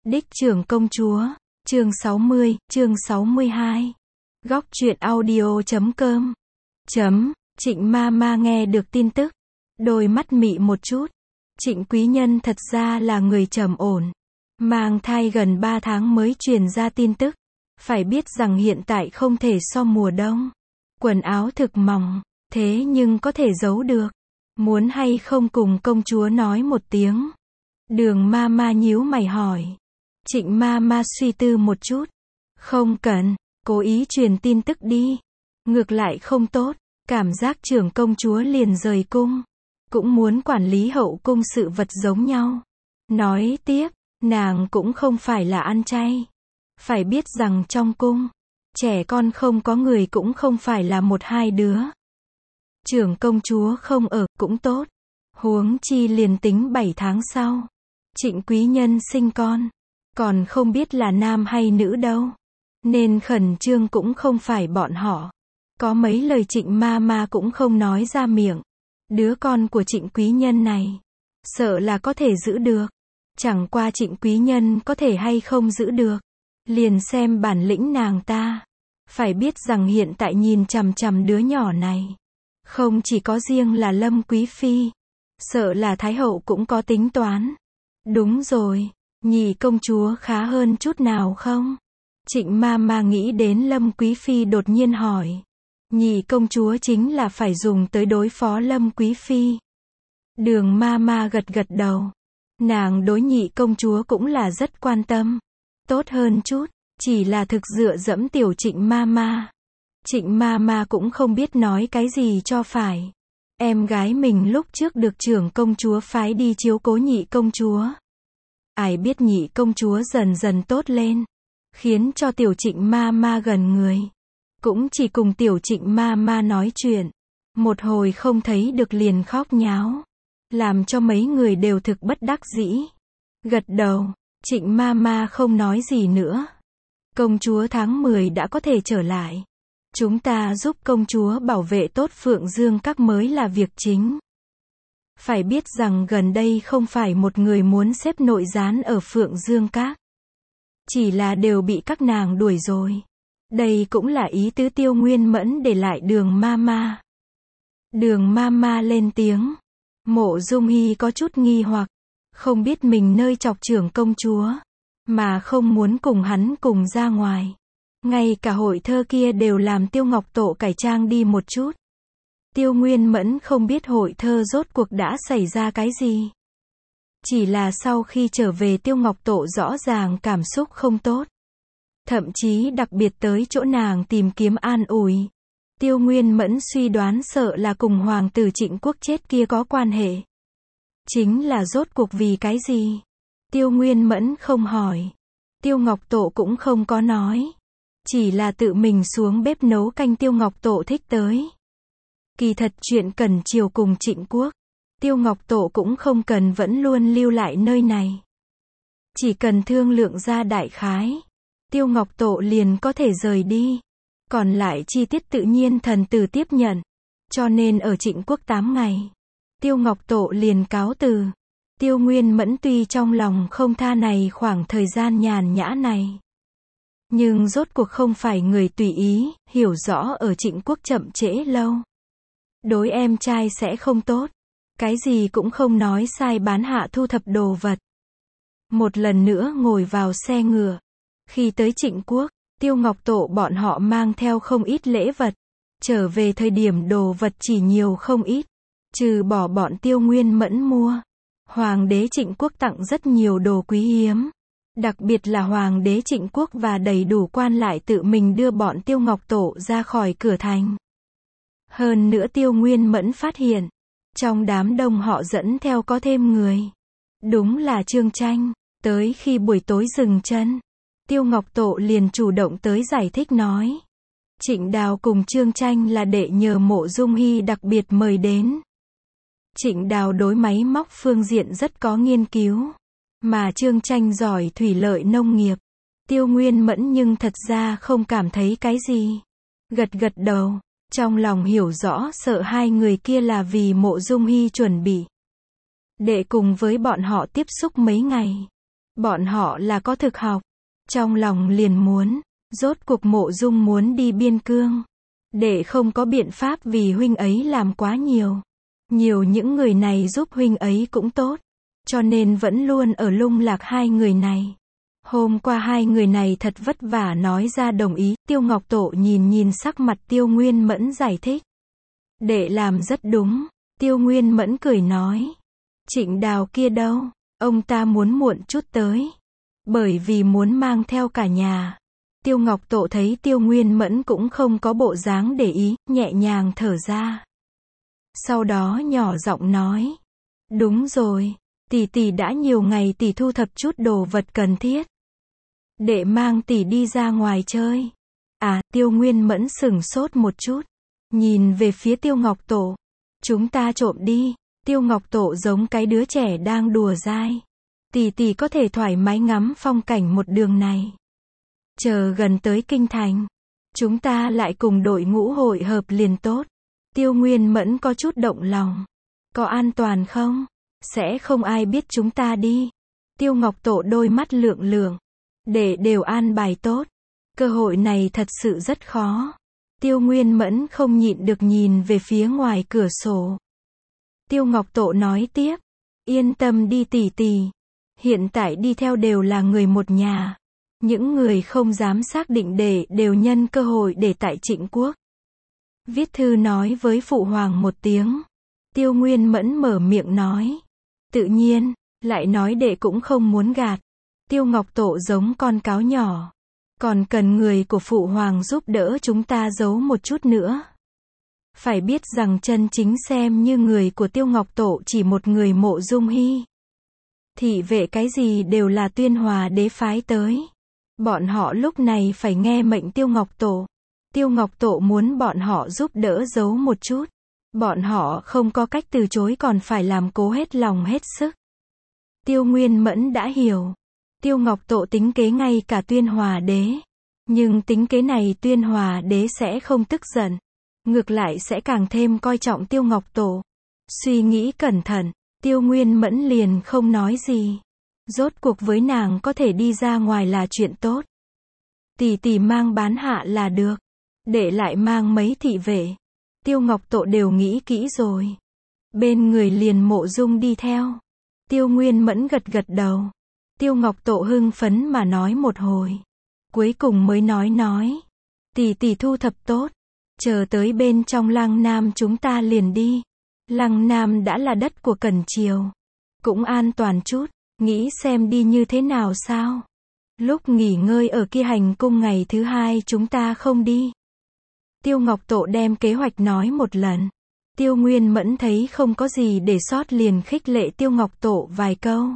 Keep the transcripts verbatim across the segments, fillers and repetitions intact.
Đích trưởng công chúa, chương sáu mươi, chương sáu mươi hai. Góc truyện audio chấm com. Chấm, Trịnh ma ma nghe được tin tức. Đôi mắt mị một chút. Trịnh quý nhân thật ra là người trầm ổn. Mang thai gần ba tháng mới truyền ra tin tức. Phải biết rằng hiện tại không thể so mùa đông. Quần áo thực mỏng, thế nhưng có thể giấu được. Muốn hay không cùng công chúa nói một tiếng. Đường ma ma nhíu mày hỏi. Trịnh ma ma suy tư một chút. Không cần, cố ý truyền tin tức đi. Ngược lại không tốt, cảm giác trưởng công chúa liền rời cung. Cũng muốn quản lý hậu cung sự vật giống nhau. Nói tiếp, nàng cũng không phải là ăn chay. Phải biết rằng trong cung, trẻ con không có người cũng không phải là một hai đứa. Trưởng công chúa không ở cũng tốt. Huống chi liền tính bảy tháng sau. Trịnh quý nhân sinh con. Còn không biết là nam hay nữ đâu. Nên khẩn trương cũng không phải bọn họ. Có mấy lời trịnh ma ma cũng không nói ra miệng. Đứa con của trịnh quý nhân này. Sợ là có thể giữ được. Chẳng qua trịnh quý nhân có thể hay không giữ được. Liền xem bản lĩnh nàng ta. Phải biết rằng hiện tại nhìn chằm chằm đứa nhỏ này. Không chỉ có riêng là Lâm Quý Phi. Sợ là Thái Hậu cũng có tính toán. Đúng rồi. Nhị công chúa khá hơn chút nào không? Trịnh ma ma nghĩ đến Lâm Quý Phi đột nhiên hỏi. Nhị công chúa chính là phải dùng tới đối phó Lâm Quý Phi. Đường ma ma gật gật đầu. Nàng đối nhị công chúa cũng là rất quan tâm. Tốt hơn chút, chỉ là thực dựa dẫm tiểu trịnh ma ma. Trịnh ma ma cũng không biết nói cái gì cho phải. Em gái mình lúc trước được trưởng công chúa phái đi chiếu cố nhị công chúa. Ai biết nhị công chúa dần dần tốt lên. Khiến cho tiểu trịnh ma ma gần người. Cũng chỉ cùng tiểu trịnh ma ma nói chuyện. Một hồi không thấy được liền khóc nháo. Làm cho mấy người đều thực bất đắc dĩ. Gật đầu, trịnh ma ma không nói gì nữa. Công chúa tháng mười đã có thể trở lại. Chúng ta giúp công chúa bảo vệ tốt Phượng Dương Các mới là việc chính. Phải biết rằng gần đây không phải một người muốn xếp nội gián ở Phượng Dương Các. Chỉ là đều bị các nàng đuổi rồi. Đây cũng là ý tứ Tiêu Nguyên Mẫn để lại đường ma ma. Đường ma ma lên tiếng. Mộ Dung Hy có chút nghi hoặc. Không biết mình nơi chọc trưởng công chúa. Mà không muốn cùng hắn cùng ra ngoài. Ngay cả hội thơ kia đều làm Tiêu Ngọc Tộ cải trang đi một chút. Tiêu Nguyên Mẫn không biết hội thơ rốt cuộc đã xảy ra cái gì. Chỉ là sau khi trở về Tiêu Ngọc Tộ rõ ràng cảm xúc không tốt. Thậm chí đặc biệt tới chỗ nàng tìm kiếm an ủi. Tiêu Nguyên Mẫn suy đoán sợ là cùng hoàng tử Trịnh Quốc chết kia có quan hệ. Chính là rốt cuộc vì cái gì? Tiêu Nguyên Mẫn không hỏi. Tiêu Ngọc Tộ cũng không có nói. Chỉ là tự mình xuống bếp nấu canh Tiêu Ngọc Tộ thích tới. Kỳ thật chuyện cần chiều cùng Trịnh Quốc. Tiêu Ngọc Tộ cũng không cần vẫn luôn lưu lại nơi này. Chỉ cần thương lượng ra đại khái. Tiêu Ngọc Tộ liền có thể rời đi. Còn lại chi tiết tự nhiên thần tử tiếp nhận. Cho nên ở Trịnh Quốc tám ngày. Tiêu Ngọc Tộ liền cáo từ. Tiêu Nguyên Mẫn tuy trong lòng không tha này khoảng thời gian nhàn nhã này. Nhưng rốt cuộc không phải người tùy ý, hiểu rõ ở Trịnh Quốc chậm trễ lâu. Đối em trai sẽ không tốt. Cái gì cũng không nói sai bán hạ thu thập đồ vật. Một lần nữa ngồi vào xe ngựa. Khi tới Trịnh Quốc, Tiêu Ngọc Tộ bọn họ mang theo không ít lễ vật. Trở về thời điểm đồ vật chỉ nhiều không ít. Trừ bỏ bọn Tiêu Nguyên Mẫn mua. Hoàng đế Trịnh Quốc tặng rất nhiều đồ quý hiếm. Đặc biệt là Hoàng đế Trịnh Quốc và đầy đủ quan lại tự mình đưa bọn Tiêu Ngọc Tộ ra khỏi cửa thành. Hơn nữa Tiêu Nguyên Mẫn phát hiện. Trong đám đông họ dẫn theo có thêm người. Đúng là Trương Tranh. Tới khi buổi tối dừng chân. Tiêu Ngọc Tộ liền chủ động tới giải thích nói. Trịnh Đào cùng Trương Tranh là đệ nhờ Mộ Dung Hy đặc biệt mời đến. Trịnh Đào đối máy móc phương diện rất có nghiên cứu. Mà Trương Tranh giỏi thủy lợi nông nghiệp. Tiêu Nguyên Mẫn nhưng thật ra không cảm thấy cái gì. Gật gật đầu. Trong lòng hiểu rõ sợ hai người kia là vì Mộ Dung Hy chuẩn bị. Đệ cùng với bọn họ tiếp xúc mấy ngày. Bọn họ là có thực học. Trong lòng liền muốn, rốt cuộc Mộ Dung muốn đi biên cương. Để không có biện pháp vì huynh ấy làm quá nhiều. Nhiều những người này giúp huynh ấy cũng tốt. Cho nên vẫn luôn ở lung lạc hai người này. Hôm qua hai người này thật vất vả nói ra đồng ý. Tiêu Ngọc Tổ nhìn nhìn sắc mặt Tiêu Nguyên Mẫn giải thích. Đệ làm rất đúng. Tiêu Nguyên Mẫn cười nói. Trịnh Đào kia đâu? Ông ta muốn muộn chút tới. Bởi vì muốn mang theo cả nhà. Tiêu Ngọc Tổ thấy Tiêu Nguyên Mẫn cũng không có bộ dáng để ý, nhẹ nhàng thở ra. Sau đó nhỏ giọng nói. Đúng rồi, tỷ tỷ đã nhiều ngày tỷ thu thập chút đồ vật cần thiết. Đệ mang tỷ đi ra ngoài chơi. À, Tiêu Nguyên Mẫn sửng sốt một chút. Nhìn về phía Tiêu Ngọc Tổ. Chúng ta trộm đi. Tiêu Ngọc Tổ giống cái đứa trẻ đang đùa dai. Tỷ tỷ có thể thoải mái ngắm phong cảnh một đường này. Chờ gần tới kinh thành. Chúng ta lại cùng đội ngũ hội hợp liền tốt. Tiêu Nguyên Mẫn có chút động lòng. Có an toàn không? Sẽ không ai biết chúng ta đi. Tiêu Ngọc Tổ đôi mắt lượng lượng. Để đều an bài tốt. Cơ hội này thật sự rất khó. Tiêu Nguyên Mẫn không nhịn được nhìn về phía ngoài cửa sổ. Tiêu Ngọc Tổ nói tiếp. Yên tâm đi tỷ tỷ. Hiện tại đi theo đều là người một nhà. Những người không dám xác định để đều nhân cơ hội để tại Trịnh Quốc. Viết thư nói với Phụ Hoàng một tiếng. Tiêu Nguyên Mẫn mở miệng nói. Tự nhiên, lại nói đệ cũng không muốn gạt. Tiêu Ngọc Tổ giống con cáo nhỏ. Còn cần người của Phụ Hoàng giúp đỡ chúng ta giấu một chút nữa. Phải biết rằng chân chính xem như người của Tiêu Ngọc Tổ chỉ một người Mộ Dung Hy. Thị vệ cái gì đều là Tuyên Hòa đế phái tới. Bọn họ lúc này phải nghe mệnh Tiêu Ngọc Tổ. Tiêu Ngọc Tổ muốn bọn họ giúp đỡ giấu một chút. Bọn họ không có cách từ chối còn phải làm cố hết lòng hết sức. Tiêu Nguyên Mẫn đã hiểu. Tiêu Ngọc Tổ tính kế ngay cả Tuyên Hòa đế. Nhưng tính kế này Tuyên Hòa đế sẽ không tức giận. Ngược lại sẽ càng thêm coi trọng Tiêu Ngọc Tổ. Suy nghĩ cẩn thận, Tiêu Nguyên Mẫn liền không nói gì. Rốt cuộc với nàng có thể đi ra ngoài là chuyện tốt. Tỷ tỷ mang bán hạ là được. Để lại mang mấy thị vệ. Tiêu Ngọc Tổ đều nghĩ kỹ rồi. Bên người liền Mộ Dung đi theo. Tiêu Nguyên Mẫn gật gật đầu. Tiêu Ngọc Tổ hưng phấn mà nói một hồi. Cuối cùng mới nói nói. Tỷ tỷ thu thập tốt. Chờ tới bên trong Lăng Nam chúng ta liền đi. Lăng Nam đã là đất của Cẩn Triều. Cũng an toàn chút. Nghĩ xem đi như thế nào sao? Lúc nghỉ ngơi ở kia hành cung ngày thứ hai chúng ta không đi. Tiêu Ngọc Tổ đem kế hoạch nói một lần. Tiêu Nguyên Mẫn thấy không có gì để sót liền khích lệ Tiêu Ngọc Tổ vài câu.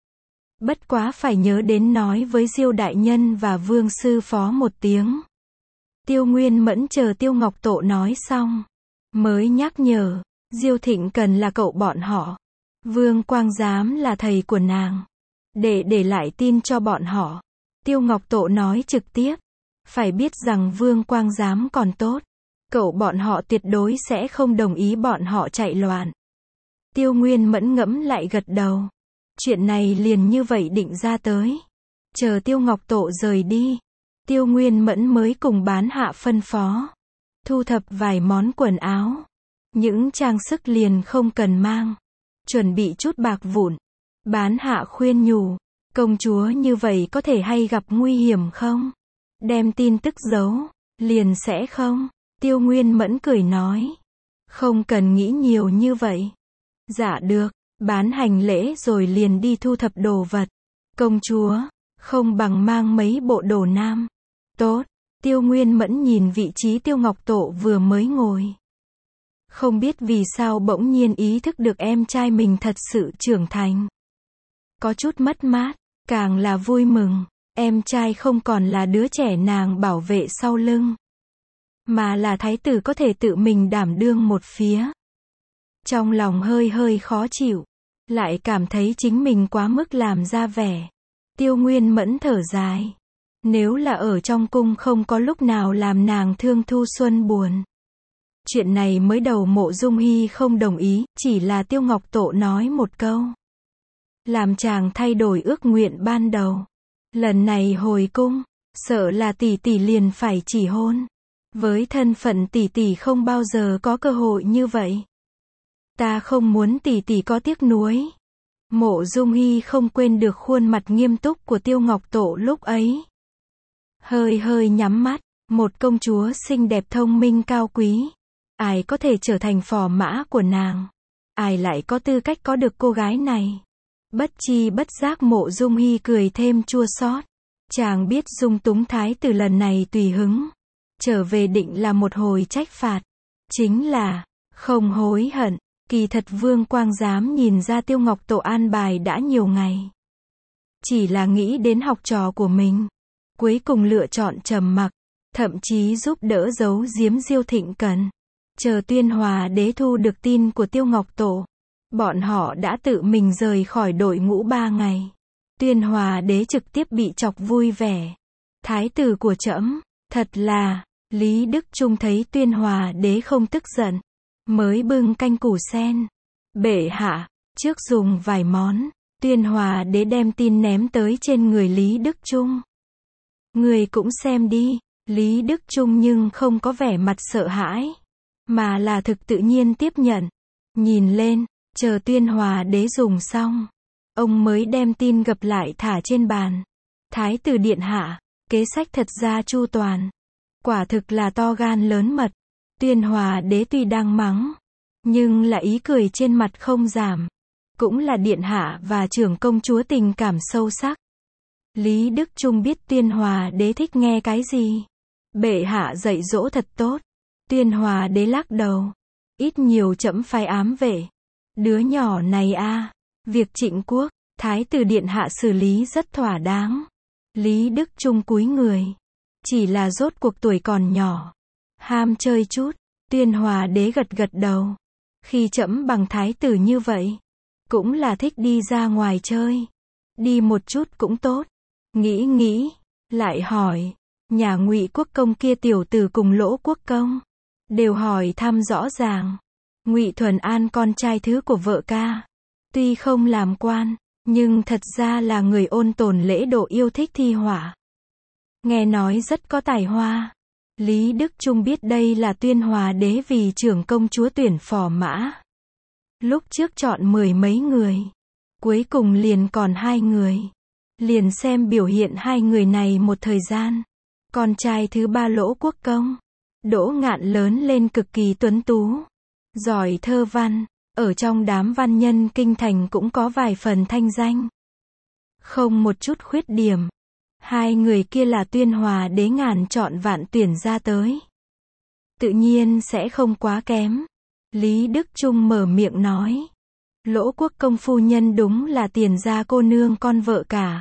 Bất quá phải nhớ đến nói với Diêu đại nhân và Vương sư phó một tiếng. Tiêu Nguyên Mẫn chờ Tiêu Ngọc Tổ nói xong. Mới nhắc nhở. Diêu Thịnh Cần là cậu bọn họ. Vương Quang Giám là thầy của nàng. Để để lại tin cho bọn họ. Tiêu Ngọc Tổ nói trực tiếp. Phải biết rằng Vương Quang Giám còn tốt. Cậu bọn họ tuyệt đối sẽ không đồng ý bọn họ chạy loạn. Tiêu Nguyên Mẫn ngẫm lại gật đầu. Chuyện này liền như vậy định ra tới. Chờ Tiêu Ngọc Tổ rời đi. Tiêu Nguyên Mẫn mới cùng bán hạ phân phó. Thu thập vài món quần áo. Những trang sức liền không cần mang. Chuẩn bị chút bạc vụn. Bán hạ khuyên nhủ. Công chúa như vậy có thể hay gặp nguy hiểm không? Đem tin tức giấu. Liền sẽ không? Tiêu Nguyên Mẫn cười nói. Không cần nghĩ nhiều như vậy. Dạ được. Bán hành lễ rồi liền đi thu thập đồ vật. Công chúa. Không bằng mang mấy bộ đồ nam. Tốt. Tiêu Nguyên Mẫn nhìn vị trí Tiêu Ngọc Tổ vừa mới ngồi. Không biết vì sao bỗng nhiên ý thức được em trai mình thật sự trưởng thành. Có chút mất mát, càng là vui mừng. Em trai không còn là đứa trẻ nàng bảo vệ sau lưng. Mà là thái tử có thể tự mình đảm đương một phía. Trong lòng hơi hơi khó chịu. Lại cảm thấy chính mình quá mức làm ra vẻ. Tiêu Nguyên Mẫn thở dài. Nếu là ở trong cung không có lúc nào làm nàng thương Thu Xuân buồn. Chuyện này mới đầu Mộ Dung Hy không đồng ý, chỉ là Tiêu Ngọc Tổ nói một câu. làm chàng thay đổi ước nguyện ban đầu. Lần này hồi cung, sợ là tỷ tỷ liền phải chỉ hôn. Với thân phận tỷ tỷ không bao giờ có cơ hội như vậy. Ta không muốn tỷ tỷ có tiếc nuối. Mộ Dung Hy không quên được khuôn mặt nghiêm túc của Tiêu Ngọc Tổ lúc ấy. Hơi hơi nhắm mắt, một công chúa xinh đẹp thông minh cao quý. Ai có thể trở thành phò mã của nàng? Ai lại có tư cách có được cô gái này? Bất chi bất giác Mộ Dung Hy cười thêm chua xót. Chàng biết dung túng thái tử lần này tùy hứng. Trở về định là một hồi trách phạt. Chính là, không hối hận. Kỳ thật Vương Quang dám nhìn ra Tiêu Ngọc Tổ an bài đã nhiều ngày. Chỉ là nghĩ đến học trò của mình. Cuối cùng lựa chọn trầm mặc. Thậm chí giúp đỡ giấu giếm Diêu Thịnh Cần. Chờ Tuyên Hòa Đế thu được tin của Tiêu Ngọc Tổ. Bọn họ đã tự mình rời khỏi đội ngũ ba ngày. Tuyên Hòa Đế trực tiếp bị chọc vui vẻ. Thái tử của trẫm, thật là, Lý Đức Trung thấy Tuyên Hòa Đế không tức giận. Mới bưng canh củ sen. Bệ hạ, trước dùng vài món. Tuyên Hòa Đế đem tin ném tới trên người Lý Đức Trung. Người cũng xem đi. Lý Đức Trung nhưng không có vẻ mặt sợ hãi. Mà là thực tự nhiên tiếp nhận. Nhìn lên, chờ Tuyên Hòa Đế dùng xong. Ông mới đem tin gập lại thả trên bàn. Thái tử điện hạ, kế sách thật ra chu toàn. Quả thực là to gan lớn mật. Tuyên Hòa Đế tuy đang mắng, nhưng là ý cười trên mặt không giảm. Cũng là điện hạ và trưởng công chúa tình cảm sâu sắc. Lý Đức Trung biết Tuyên Hòa Đế thích nghe cái gì. Bệ hạ dạy dỗ thật tốt. Tuyên Hòa Đế lắc đầu. Ít nhiều trẫm phái ám vệ. Đứa nhỏ này a, việc Trịnh quốc, thái tử điện hạ xử lý rất thỏa đáng. Lý Đức Trung cúi người. Chỉ là rốt cuộc tuổi còn nhỏ. Ham chơi chút. Tuyên Hòa Đế gật gật đầu. Khi trẫm bằng thái tử như vậy, cũng là thích đi ra ngoài chơi. Đi một chút cũng tốt. Nghĩ nghĩ, lại hỏi. Nhà Ngụy Quốc công kia tiểu tử cùng Lỗ Quốc công. Đều hỏi thăm rõ ràng. Ngụy Thuần An con trai thứ của vợ ca. Tuy không làm quan, nhưng thật ra là người ôn tồn lễ độ yêu thích thi họa. Nghe nói rất có tài hoa. Lý Đức Trung biết đây là Tuyên Hòa Đế vì trưởng công chúa tuyển phò mã. Lúc trước chọn mười mấy người. Cuối cùng liền còn hai người. Liền xem biểu hiện hai người này một thời gian. Con trai thứ ba Lỗ Quốc công. Đỗ Ngạn lớn lên cực kỳ tuấn tú. Giỏi thơ văn. Ở trong đám văn nhân kinh thành cũng có vài phần thanh danh. Không một chút khuyết điểm. Hai người kia là Tuyên Hòa Đế ngàn chọn vạn tuyển ra tới. Tự nhiên sẽ không quá kém. Lý Đức Trung mở miệng nói. Lỗ Quốc công phu nhân đúng là tiền gia cô nương con vợ cả.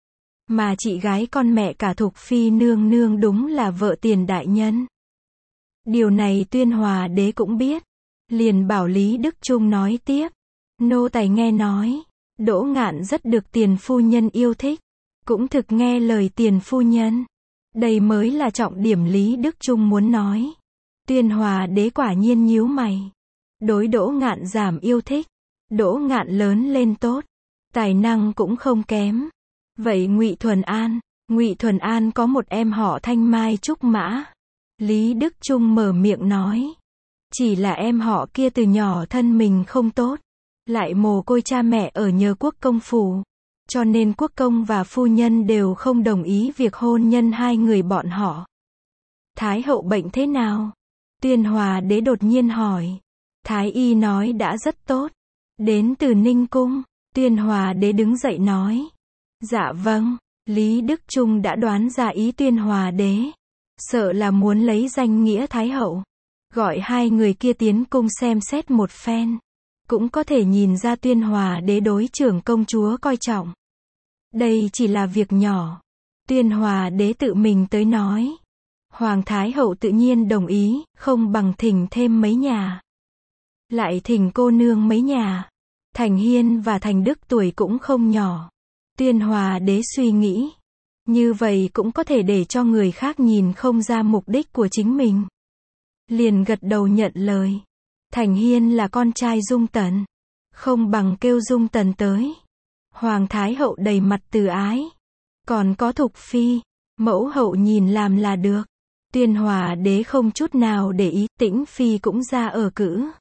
Mà chị gái con mẹ cả Thục Phi nương nương đúng là vợ tiền đại nhân. Điều này Tuyên Hòa Đế cũng biết. Liền bảo Lý Đức Trung nói tiếp. Nô tài nghe nói. Đỗ Ngạn rất được tiền phu nhân yêu thích. Cũng thực nghe lời tiền phu nhân. Đây mới là trọng điểm Lý Đức Trung muốn nói. Tuyên Hòa Đế quả nhiên nhíu mày. Đối Đỗ Ngạn giảm yêu thích. Đỗ Ngạn lớn lên tốt. Tài năng cũng không kém. Vậy Ngụy Thuần An. Ngụy Thuần An có một em họ Thanh Mai Trúc Mã. Lý Đức Trung mở miệng nói. Chỉ là em họ kia từ nhỏ thân mình không tốt. Lại mồ côi cha mẹ ở nhờ quốc công phủ. Cho nên quốc công và phu nhân đều không đồng ý việc hôn nhân hai người bọn họ. Thái hậu bệnh thế nào? Tuyên Hòa Đế đột nhiên hỏi. Thái y nói đã rất tốt. Đến từ Ninh Cung. Tuyên Hòa Đế đứng dậy nói. Dạ vâng. Lý Đức Trung đã đoán ra ý Tuyên Hòa Đế. Sợ là muốn lấy danh nghĩa Thái hậu. Gọi hai người kia tiến cung xem xét một phen. Cũng có thể nhìn ra Tuyên Hòa Đế đối trưởng công chúa coi trọng. Đây chỉ là việc nhỏ. Tuyên Hòa Đế tự mình tới nói. Hoàng Thái hậu tự nhiên đồng ý, không bằng thỉnh thêm mấy nhà. Lại thỉnh cô nương mấy nhà. Thành Hiên và Thành Đức tuổi cũng không nhỏ. Tuyên Hòa Đế suy nghĩ. Như vậy cũng có thể để cho người khác nhìn không ra mục đích của chính mình. Liền gật đầu nhận lời. Thành Hiên là con trai Dung Tần. Không bằng kêu Dung Tần tới. Hoàng Thái Hậu đầy mặt từ ái. Còn có Thục Phi, mẫu hậu nhìn làm là được. Tuyên Hòa đế không chút nào để ý, Tĩnh Phi cũng ra ở cữ.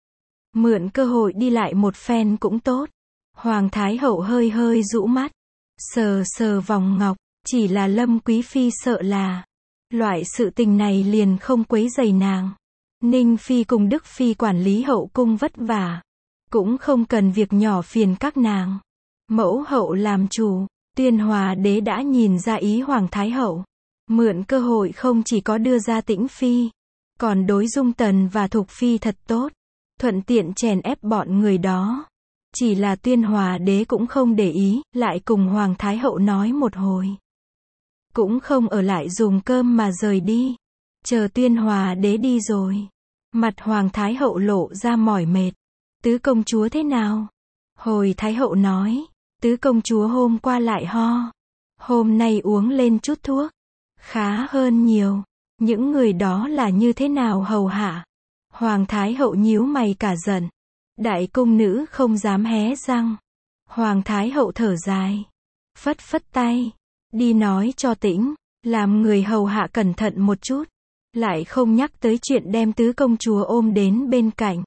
Mượn cơ hội đi lại một phen cũng tốt. Hoàng Thái Hậu hơi hơi rũ mắt, sờ sờ vòng ngọc, chỉ là Lâm Quý Phi sợ là, loại sự tình này liền không quấy rầy nàng. Ninh Phi cùng Đức Phi quản lý hậu cung vất vả, cũng không cần việc nhỏ phiền các nàng. Mẫu hậu làm chủ, Tuyên Hòa đế đã nhìn ra ý Hoàng Thái Hậu. Mượn cơ hội không chỉ có đưa ra Tĩnh Phi, còn đối Dung Tần và Thục Phi thật tốt, thuận tiện chèn ép bọn người đó. Chỉ là Tuyên Hòa đế cũng không để ý, lại cùng Hoàng Thái Hậu nói một hồi. Cũng không ở lại dùng cơm mà rời đi. Chờ Tuyên Hòa đế đi rồi, mặt Hoàng Thái Hậu lộ ra mỏi mệt. Tứ công chúa thế nào? Hồi Thái Hậu nói, tứ công chúa hôm qua lại ho. Hôm nay uống lên chút thuốc, khá hơn nhiều. Những người đó là như thế nào hầu hạ? Hoàng Thái Hậu nhíu mày cả giận. Đại cung nữ không dám hé răng. Hoàng Thái Hậu thở dài, phất phất tay, đi nói cho Tĩnh, làm người hầu hạ cẩn thận một chút, lại không nhắc tới chuyện đem tứ công chúa ôm đến bên cạnh.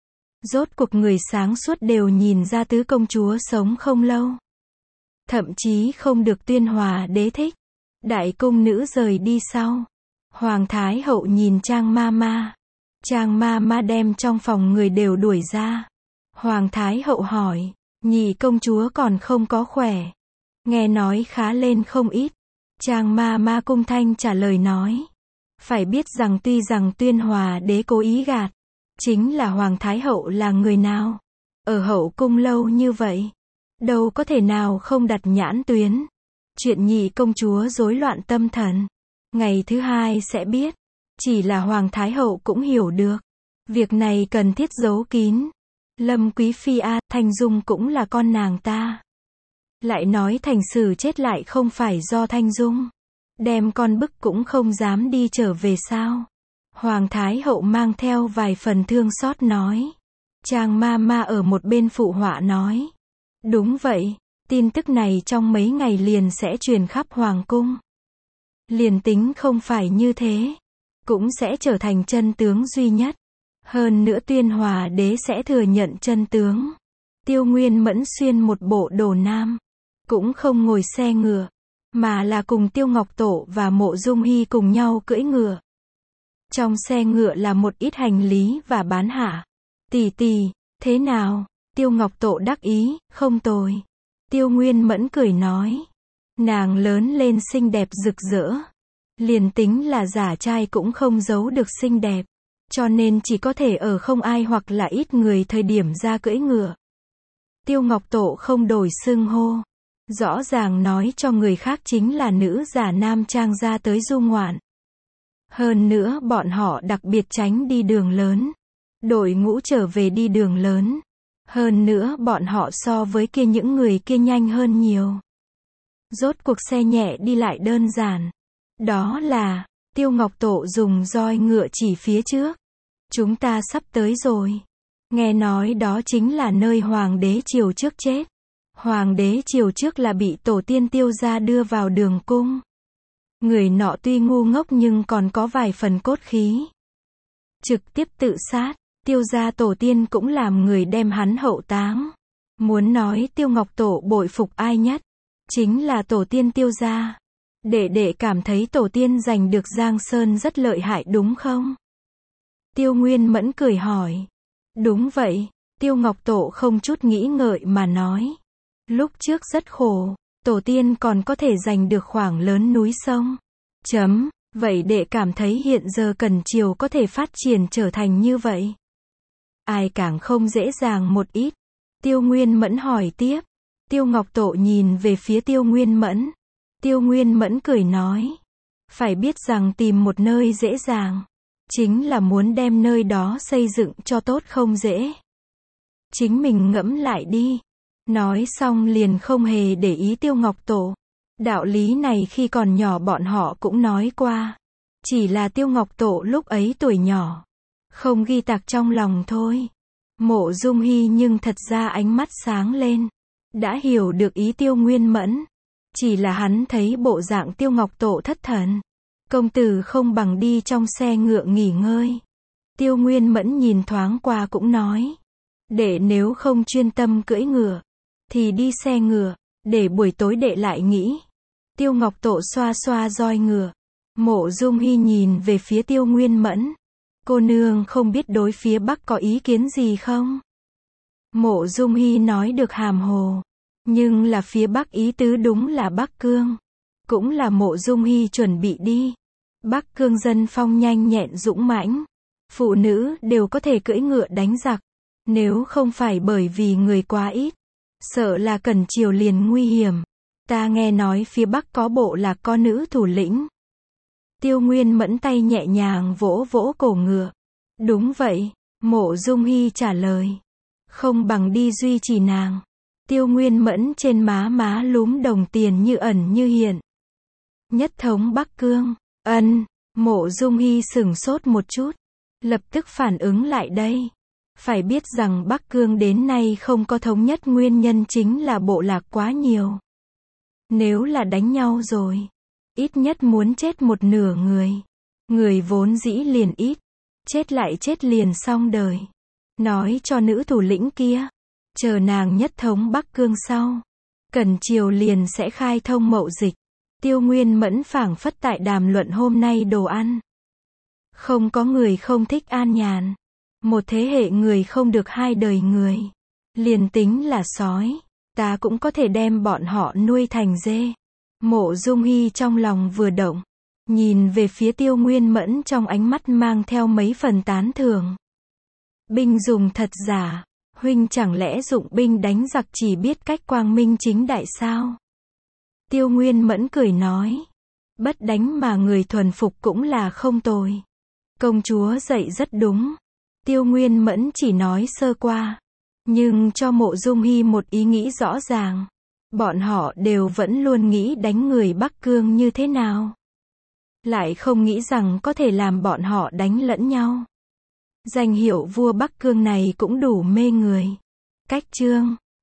Rốt cuộc người sáng suốt đều nhìn ra tứ công chúa sống không lâu, thậm chí không được Tuyên Hòa đế thích. Đại cung nữ rời đi sau, Hoàng Thái Hậu nhìn Trang ma ma. Trang ma ma đem trong phòng người đều đuổi ra. Hoàng Thái Hậu hỏi, nhị công chúa còn không có khỏe? Nghe nói khá lên không ít. Trang ma ma cung thanh trả lời nói, phải biết rằng tuy rằng Tuyên Hòa đế cố ý gạt, chính là Hoàng Thái Hậu là người nào? Ở hậu cung lâu như vậy, đâu có thể nào không đặt nhãn tuyến. Chuyện nhị công chúa rối loạn tâm thần, ngày thứ hai sẽ biết. Chỉ là Hoàng Thái Hậu cũng hiểu được, việc này cần thiết giấu kín. Lâm Quý Phi a, Thanh Dung cũng là con nàng ta. Lại nói Thành Sử chết lại không phải do Thanh Dung. Đem con bức cũng không dám đi trở về sao? Hoàng Thái Hậu mang theo vài phần thương xót nói. Trang ma ma ở một bên phụ họa nói. Đúng vậy, tin tức này trong mấy ngày liền sẽ truyền khắp Hoàng cung. Liền tính không phải như thế, cũng sẽ trở thành chân tướng duy nhất. Hơn nữa Tuyên Hòa đế sẽ thừa nhận chân tướng. Tiêu Nguyên Mẫn xuyên một bộ đồ nam, cũng không ngồi xe ngựa, mà là cùng Tiêu Ngọc Tổ và Mộ Dung Hy cùng nhau cưỡi ngựa. Trong xe ngựa là một ít hành lý và bán hạ. Tỷ tỷ, thế nào? Tiêu Ngọc Tổ đắc ý, không tồi. Tiêu Nguyên Mẫn cười nói, nàng lớn lên xinh đẹp rực rỡ, liền tính là giả trai cũng không giấu được xinh đẹp, cho nên chỉ có thể ở không ai hoặc là ít người thời điểm ra cưỡi ngựa. Tiêu Ngọc Tổ không đổi xưng hô, rõ ràng nói cho người khác chính là nữ giả nam trang ra tới du ngoạn. Hơn nữa bọn họ đặc biệt tránh đi đường lớn, đội ngũ trở về đi đường lớn. Hơn nữa bọn họ so với kia những người kia nhanh hơn nhiều. Rốt cuộc xe nhẹ đi lại đơn giản. Đó là, Tiêu Ngọc Tổ dùng roi ngựa chỉ phía trước. Chúng ta sắp tới rồi. Nghe nói đó chính là nơi Hoàng đế triều trước chết. Hoàng đế triều trước là bị tổ tiên Tiêu gia đưa vào đường cung. Người nọ tuy ngu ngốc nhưng còn có vài phần cốt khí. Trực tiếp tự sát. Tiêu gia tổ tiên cũng làm người đem hắn hậu táng. Muốn nói Tiêu Ngọc Tổ bội phục ai nhất, chính là tổ tiên Tiêu gia. Đệ đệ cảm thấy tổ tiên giành được Giang Sơn rất lợi hại đúng không? Tiêu Nguyên Mẫn cười hỏi. Đúng vậy, Tiêu Ngọc Tổ không chút nghĩ ngợi mà nói. Lúc trước rất khổ, tổ tiên còn có thể giành được khoảng lớn núi sông. Chấm, vậy đệ cảm thấy hiện giờ Cẩn Triều có thể phát triển trở thành như vậy. Ai càng không dễ dàng một ít? Tiêu Nguyên Mẫn hỏi tiếp. Tiêu Ngọc Tổ nhìn về phía Tiêu Nguyên Mẫn. Tiêu Nguyên Mẫn cười nói. Phải biết rằng tìm một nơi dễ dàng, chính là muốn đem nơi đó xây dựng cho tốt không dễ. Chính mình ngẫm lại đi. Nói xong liền không hề để ý Tiêu Ngọc Tổ. Đạo lý này khi còn nhỏ bọn họ cũng nói qua. Chỉ là Tiêu Ngọc Tổ lúc ấy tuổi nhỏ, không ghi tạc trong lòng thôi. Mộ Dung Hy nhưng thật ra ánh mắt sáng lên. đã hiểu được ý Tiêu Nguyên Mẫn. Chỉ là hắn thấy bộ dạng Tiêu Ngọc Tổ thất thần. Công tử không bằng đi trong xe ngựa nghỉ ngơi. Tiêu Nguyên Mẫn nhìn thoáng qua cũng nói. Đệ nếu không chuyên tâm cưỡi ngựa, thì đi xe ngựa, để buổi tối đệ lại nghĩ. Tiêu Ngọc Tổ xoa xoa roi ngựa. Mộ Dung Hy nhìn về phía Tiêu Nguyên Mẫn. Cô nương không biết đối phía Bắc có ý kiến gì không? Mộ Dung Hy nói được hàm hồ. Nhưng là phía Bắc ý tứ đúng là Bắc Cương. Cũng là Mộ Dung Hy chuẩn bị đi. Bắc Cương dân phong nhanh nhẹn dũng mãnh. Phụ nữ đều có thể cưỡi ngựa đánh giặc. Nếu không phải bởi vì người quá ít, sợ là Cẩn Triều liền nguy hiểm. Ta nghe nói phía Bắc có bộ lạc có nữ thủ lĩnh. Tiêu Nguyên Mẫn tay nhẹ nhàng vỗ vỗ cổ ngựa. Đúng vậy, Mộ Dung Hy trả lời. Không bằng đi duy trì nàng. Tiêu Nguyên Mẫn trên má má lúm đồng tiền như ẩn như hiện. Nhất thống Bắc Cương. Ân, Mộ Dung Hy sửng sốt một chút. Lập tức phản ứng lại đây. Phải biết rằng Bắc Cương đến nay không có thống nhất nguyên nhân chính là bộ lạc quá nhiều. Nếu là đánh nhau rồi, ít nhất muốn chết một nửa người. Người vốn dĩ liền ít, chết lại chết liền xong đời. Nói cho nữ thủ lĩnh kia, chờ nàng nhất thống Bắc Cương sau, Cẩn Triều liền sẽ khai thông mậu dịch. Tiêu Nguyên Mẫn phảng phất tại đàm luận hôm nay đồ ăn. Không có người không thích an nhàn. Một thế hệ người không được hai đời người. Liền tính là sói, ta cũng có thể đem bọn họ nuôi thành dê. Mộ Dung Hy trong lòng vừa động, nhìn về phía Tiêu Nguyên Mẫn trong ánh mắt mang theo mấy phần tán thưởng. Binh dùng thật giả, huynh chẳng lẽ dụng binh đánh giặc chỉ biết cách quang minh chính đại sao? Tiêu Nguyên Mẫn cười nói, bất đánh mà người thuần phục cũng là không tồi. Công chúa dạy rất đúng. Tiêu Nguyên Mẫn chỉ nói sơ qua, nhưng cho Mộ Dung Hy một ý nghĩ rõ ràng. Bọn họ đều vẫn luôn nghĩ đánh người Bắc Cương như thế nào. Lại không nghĩ rằng có thể làm bọn họ đánh lẫn nhau. Danh hiệu vua Bắc Cương này cũng đủ mê người. Cách chương